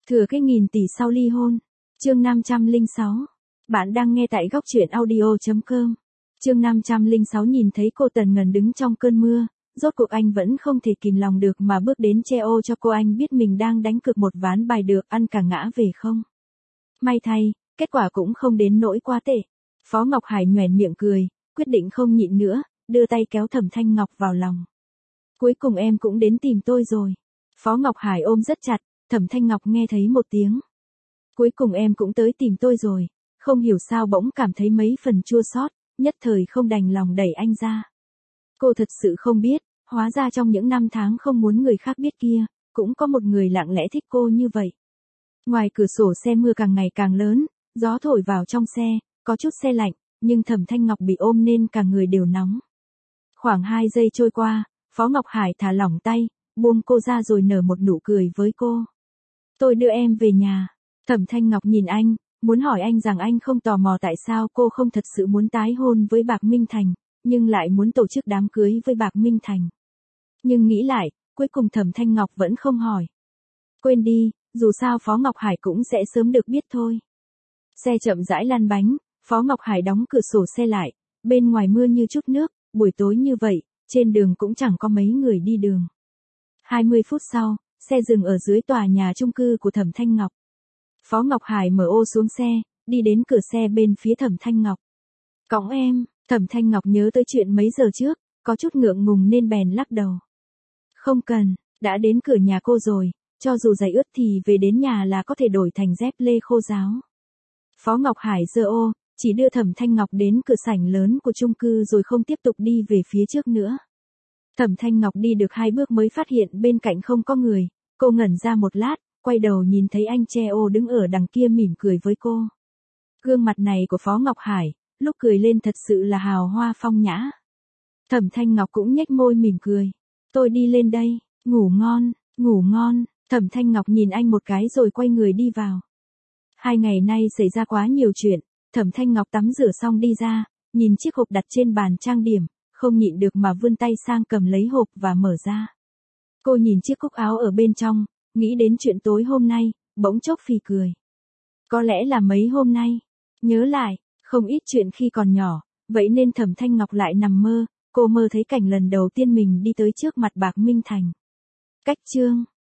Thừa cái nghìn tỷ sau ly hôn. Chương 506. Bạn đang nghe tại góc truyện audio.com. Chương 506 nhìn thấy cô Tần Ngần đứng trong cơn mưa, rốt cuộc anh vẫn không thể kìm lòng được mà bước đến che ô cho cô. Anh biết mình đang đánh cược một ván bài được ăn cả ngã về không. May thay, kết quả cũng không đến nỗi quá tệ. Phó Ngọc Hải nhoẻn miệng cười, quyết định không nhịn nữa, đưa tay kéo Thẩm Thanh Ngọc vào lòng. Cuối cùng em cũng đến tìm tôi rồi. Phó Ngọc Hải ôm rất chặt, Thẩm Thanh Ngọc nghe thấy một tiếng. Cuối cùng em cũng tới tìm tôi rồi, không hiểu sao bỗng cảm thấy mấy phần chua xót, nhất thời không đành lòng đẩy anh ra. Cô thật sự không biết, hóa ra trong những năm tháng không muốn người khác biết kia, cũng có một người lặng lẽ thích cô như vậy. Ngoài cửa sổ xe mưa càng ngày càng lớn, gió thổi vào trong xe, có chút se lạnh, nhưng Thẩm Thanh Ngọc bị ôm nên cả người đều nóng. Khoảng 2 giây trôi qua, Phó Ngọc Hải thả lỏng tay, buông cô ra rồi nở một nụ cười với cô. Tôi đưa em về nhà. Thẩm Thanh Ngọc nhìn anh, muốn hỏi anh rằng anh không tò mò tại sao cô không thật sự muốn tái hôn với Bạc Minh Thành, nhưng lại muốn tổ chức đám cưới với Bạc Minh Thành. Nhưng nghĩ lại, cuối cùng Thẩm Thanh Ngọc vẫn không hỏi. Quên đi, dù sao Phó Ngọc Hải cũng sẽ sớm được biết thôi. Xe chậm rãi lăn bánh, Phó Ngọc Hải đóng cửa sổ xe lại, bên ngoài mưa như chút nước, buổi tối như vậy, trên đường cũng chẳng có mấy người đi đường. 20 phút sau, xe dừng ở dưới tòa nhà chung cư của Thẩm Thanh Ngọc. Phó Ngọc Hải mở ô xuống xe, đi đến cửa xe bên phía Thẩm Thanh Ngọc. Cõng em. Thẩm Thanh Ngọc nhớ tới chuyện mấy giờ trước, có chút ngượng ngùng nên bèn lắc đầu. Không cần, đã đến cửa nhà cô rồi, cho dù giày ướt thì về đến nhà là có thể đổi thành dép lê khô ráo. Phó Ngọc Hải giơ ô, chỉ đưa Thẩm Thanh Ngọc đến cửa sảnh lớn của chung cư rồi không tiếp tục đi về phía trước nữa. Thẩm Thanh Ngọc đi được 2 bước mới phát hiện bên cạnh không có người, cô ngẩn ra một lát, quay đầu nhìn thấy anh che ô đứng ở đằng kia mỉm cười với cô. Gương mặt này của Phó Ngọc Hải, lúc cười lên thật sự là hào hoa phong nhã. Thẩm Thanh Ngọc cũng nhếch môi mỉm cười. Tôi đi lên đây, ngủ ngon, ngủ ngon. Thẩm Thanh Ngọc nhìn anh một cái rồi quay người đi vào. 2 ngày nay xảy ra quá nhiều chuyện, Thẩm Thanh Ngọc tắm rửa xong đi ra, nhìn chiếc hộp đặt trên bàn trang điểm, không nhịn được mà vươn tay sang cầm lấy hộp và mở ra. Cô nhìn chiếc cúc áo ở bên trong, nghĩ đến chuyện tối hôm nay, bỗng chốc phì cười. Có lẽ là mấy hôm nay, nhớ lại, không ít chuyện khi còn nhỏ, vậy nên Thẩm Thanh Ngọc lại nằm mơ, cô mơ thấy cảnh lần đầu tiên mình đi tới trước mặt Bạc Minh Thành. Cách chương